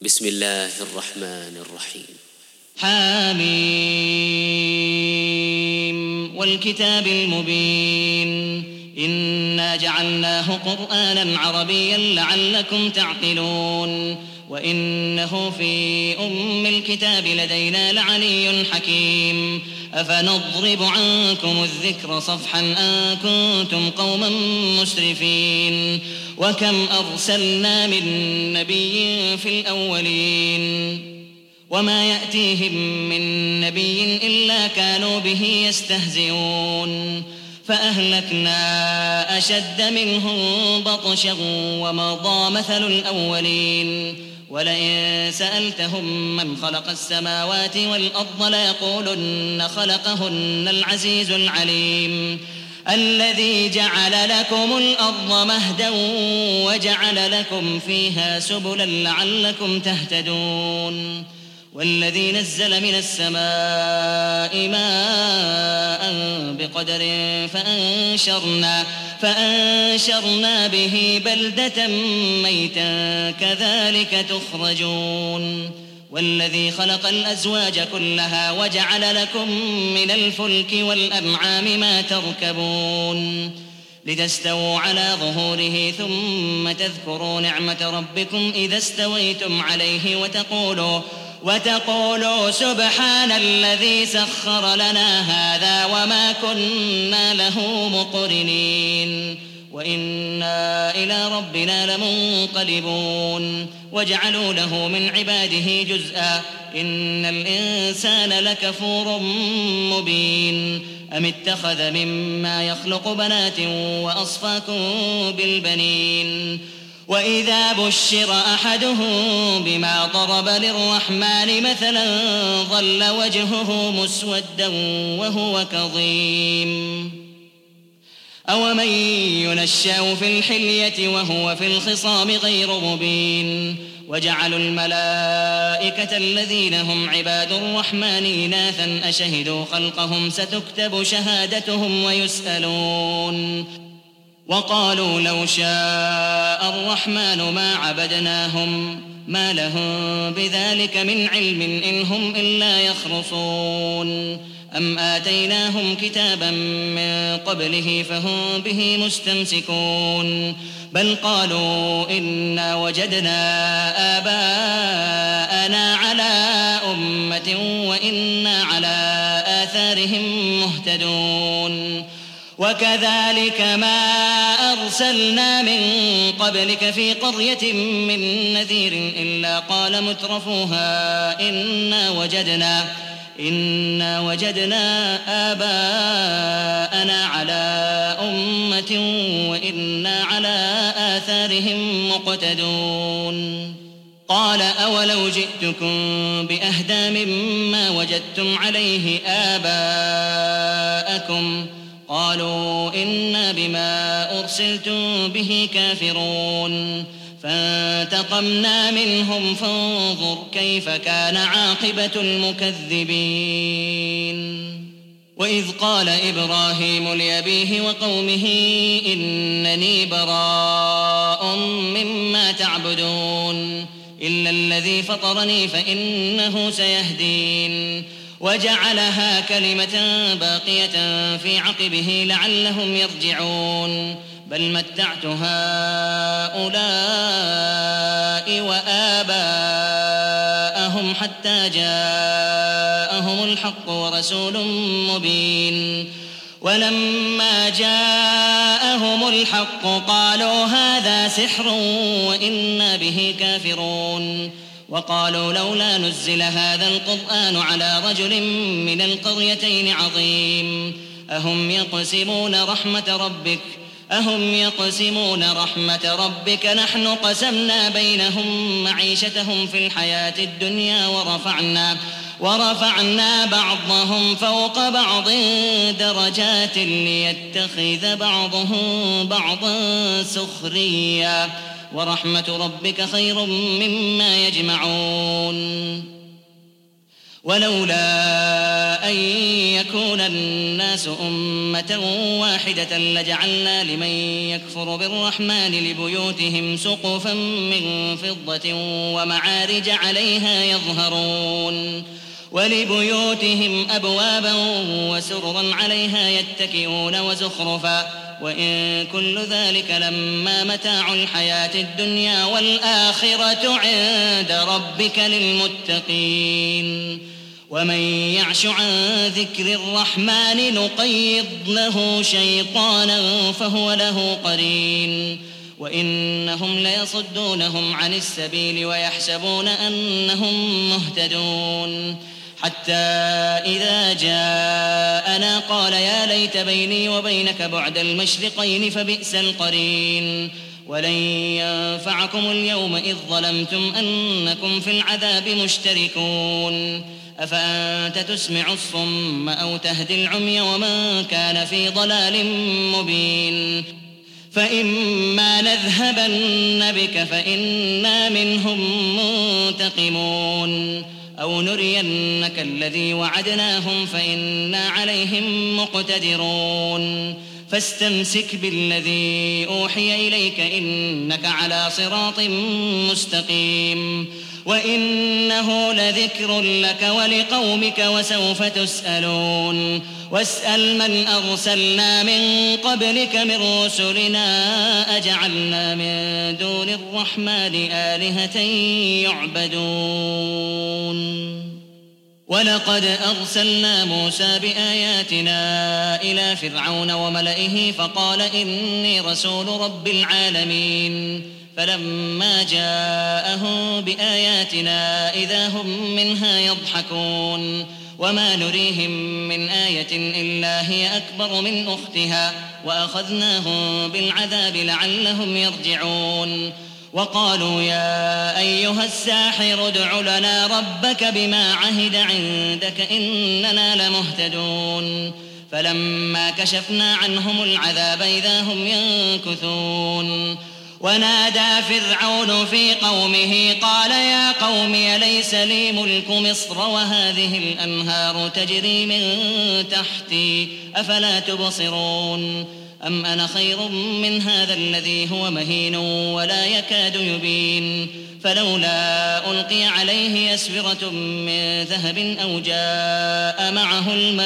بسم الله الرحمن الرحيم. حميم والكتاب المبين إنا جعلناه قرآنا عربيا لعلكم تعقلون وإنه في أم الكتاب لدينا لعلي حكيم أفنضرب عنكم الذكر صفحا أن كنتم قوما مسرفين وكم أرسلنا من نبي في الأولين وما يأتيهم من نبي إلا كانوا به يستهزئون فأهلكنا أشد منهم بطشا ومضى مثل الأولين ولئن سألتهم من خلق السماوات والأرض ليقولن خلقهن العزيز العليم الذي جعل لكم الأرض مهدا وجعل لكم فيها سبلا لعلكم تهتدون والذي نزل من السماء ماء بقدر فأنشرنا به بلدة ميتا كذلك تخرجون والذي خلق الأزواج كلها وجعل لكم من الفلك والأنعام ما تركبون لتستووا على ظهوره ثم تذكروا نعمة ربكم إذا استويتم عليه وتقولوا سبحان الذي سخر لنا هذا وما كنا له مقرنين وإنا إلى ربنا لمنقلبون وجعلوا له من عباده جزءا إن الإنسان لكفور مبين أم اتخذ مما يخلق بنات وأصفاكم بالبنين وإذا بشر أحدهم بما ضرب للرحمن مثلا ظل وجهه مسودا وهو كظيم أومن ينشأ في الحلية وهو في الخصام غير مبين وجعلوا الملائكة الذين هم عباد الرحمن إناثا أشهدوا خلقهم ستكتب شهادتهم ويسألون وقالوا لو شاء الرحمن ما عبدناهم ما لهم بذلك من علم إن هم إلا يخرصون أم آتيناهم كتابا من قبله فهم به مستمسكون بل قالوا إنا وجدنا آباءنا على أمة وإنا على آثارهم مهتدون وكذلك ما أرسلنا من قبلك في قرية من نذير إلا قال مترفوها إنا وجدنا آباءنا على أمة وإنا على آثارهم مقتدون قال أولو جئتكم بأهدى مما وجدتم عليه آباءكم قالوا إنا بما أرسلتم به كافرون فانتقمنا منهم فانظر كيف كان عاقبة المكذبين وإذ قال إبراهيم لأبيه وقومه إنني براء مما تعبدون إلا الذي فطرني فإنه سيهدين وجعلها كلمة باقية في عقبه لعلهم يرجعون بل متعت هؤلاء وآباءهم حتى جاءهم الحق ورسول مبين ولما جاءهم الحق قالوا هذا سحر وإنا به كافرون وقالوا لولا نزل هذا القرآن على رجل من القريتين عظيم أهم يقسمون رحمة ربك نحن قسمنا بينهم معيشتهم في الحياة الدنيا ورفعنا بعضهم فوق بعض درجات ليتخذ بعضهم بعضا سخريا ورحمة ربك خير مما يجمعون ولولا أن يكون الناس الناس أمة واحدة لجعلنا لمن يكفر بالرحمن لبيوتهم سقفا من فضة ومعارج عليها يظهرون ولبيوتهم أبوابا وسررا عليها يتكئون وزخرفا وإن كل ذلك لما متاع الحياة الدنيا والآخرة عند ربك للمتقين ومن يعش عن ذكر الرحمن نقيض له شيطانا فهو له قرين وإنهم ليصدونهم عن السبيل ويحسبون أنهم مهتدون حتى إذا جاءنا قال يا ليت بيني وبينك بعد المشرقين فبئس القرين ولن ينفعكم اليوم إذ ظلمتم أنكم في العذاب مشتركون أفأنت تسمع الصم أو تهدي العمي ومن كان في ضلال مبين فإما نذهبن بك فإنا منهم منتقمون أو نرينك الذي وعدناهم فإنا عليهم مقتدرون فاستمسك بالذي أوحي إليك إنك على صراط مستقيم وإنه لذكر لك ولقومك وسوف تسألون واسأل من أرسلنا من قبلك من رسلنا أجعلنا من دون الرحمن آلهة يعبدون ولقد أرسلنا موسى بآياتنا إلى فرعون وملئه فقال إني رسول رب العالمين فلما جاءهم بآياتنا إذا هم منها يضحكون وما نريهم من آية إلا هي أكبر من أختها وأخذناهم بالعذاب لعلهم يرجعون وقالوا يا أيها الساحر ادع لنا ربك بما عهد عندك إننا لمهتدون فلما كشفنا عنهم العذاب إذا هم ينكثون ونادى فرعون في قومه قال يا قوم أليس لي ملك مصر وهذه الأنهار تجري من تحتي أفلا تبصرون أم أنا خير من هذا الذي هو مهين ولا يكاد يبين فلولا ألقي عليه أسورة من ذهب أو جاء معه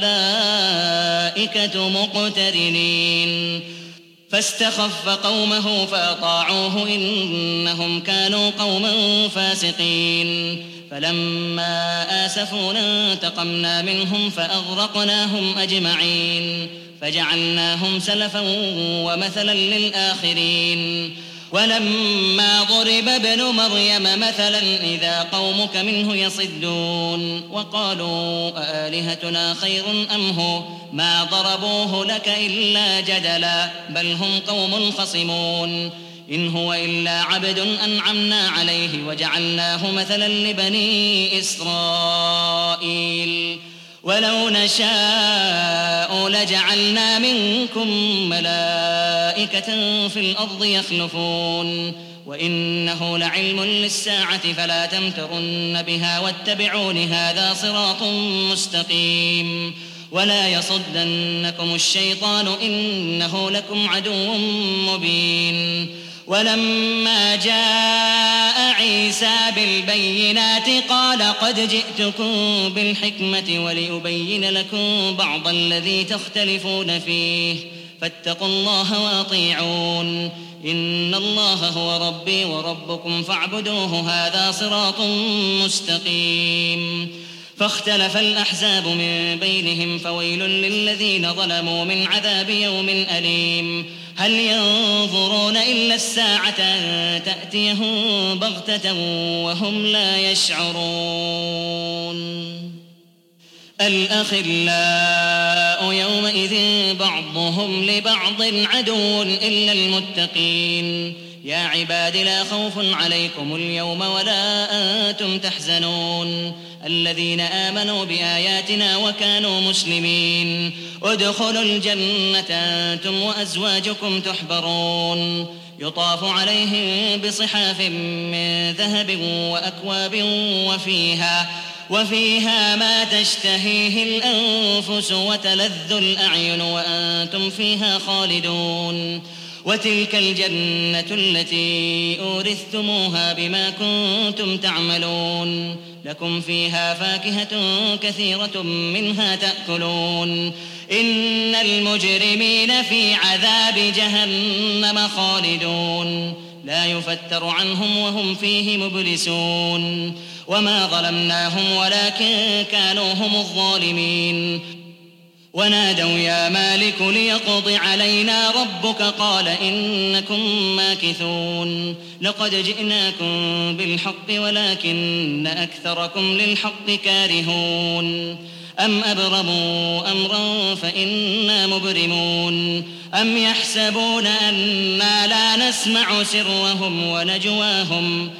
الملائكة مقترنين فاستخف قومه فأطاعوه إنهم كانوا قوما فاسقين فلما آسفونا انتقمنا منهم فأغرقناهم أجمعين فجعلناهم سلفا ومثلا للآخرين ولما ضرب ابن مريم مثلا إذا قومك منه يصدون وقالوا أآلهتنا خير أم هو ما ضربوه لك إلا جدلا بل هم قوم خصمون إن هو إلا عبد أنعمنا عليه وجعلناه مثلا لبني إسرائيل ولو نشاء لجعلنا منكم ملائكة في الأرض يخلفون وإنه لعلم للساعة فلا تمترن بها واتبعون هذا صراط مستقيم ولا يصدنكم الشيطان إنه لكم عدو مبين ولما جاء عيسى بالبينات قال قد جئتكم بالحكمة ولأبين لكم بعض الذي تختلفون فيه فاتقوا الله وأطيعون إن الله هو ربي وربكم فاعبدوه هذا صراط مستقيم فاختلف الأحزاب من بينهم فويل للذين ظلموا من عذاب يوم أليم هل ينظرون إلا الساعة أن تأتيهم بغتة وهم لا يشعرون الأخلاء يومئذ بعضهم لبعض عدو إلا المتقين يا عباد لا خوف عليكم اليوم ولا أنتم تحزنون الذين آمنوا بآياتنا وكانوا مسلمين ادخلوا الجنة أنتم وأزواجكم تحبرون يطاف عليهم بصحاف من ذهب وأكواب وفيها ما تشتهيه الأنفس وتلذ الأعين وأنتم فيها خالدون وتلك الجنة التي أورثتموها بما كنتم تعملون لكم فيها فاكهة كثيرة منها تأكلون إن المجرمين في عذاب جهنم خالدون لا يفتر عنهم وهم فيه مبلسون وما ظلمناهم ولكن كانوا هم الظالمين ونادوا يا مالك ليقض علينا ربك قال إنكم ماكثون لقد جئناكم بالحق ولكن أكثركم للحق كارهون أم أبرموا أمرا فإنا مبرمون أم يحسبون أنا لا نسمع سرهم ونجواهم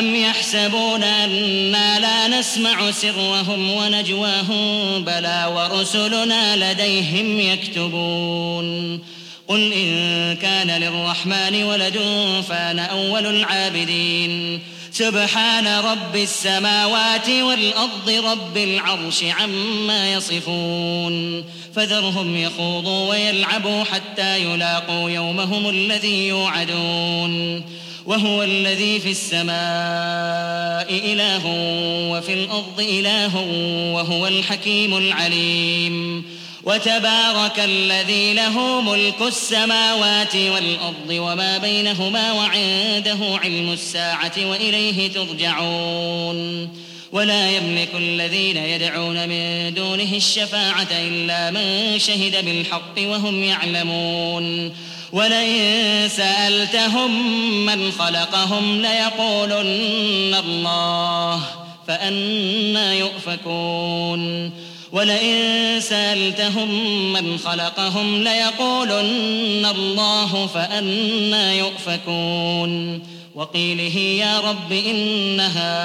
بلى ورسلنا لديهم يكتبون قل إن كان للرحمن ولد فأنا أول العابدين سبحان رب السماوات والأرض رب العرش عما يصفون فذرهم يخوضوا ويلعبوا حتى يلاقوا يومهم الذي يوعدون وهو الذي في السماء إله وفي الأرض إله وهو الحكيم العليم وتبارك الذي له ملك السماوات والأرض وما بينهما وعنده علم الساعة وإليه ترجعون ولا يملك الذين يدعون من دونه الشفاعة إلا من شهد بالحق وهم يعلمون ولئن سألتهم من خلقهم ليقولن الله فأنى يؤفكون وقيله يا رب إن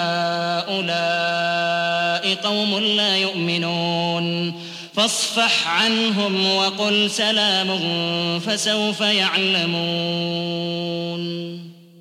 هؤلاء قوم لا يؤمنون فاصفح عنهم وقل سلام فسوف يعلمون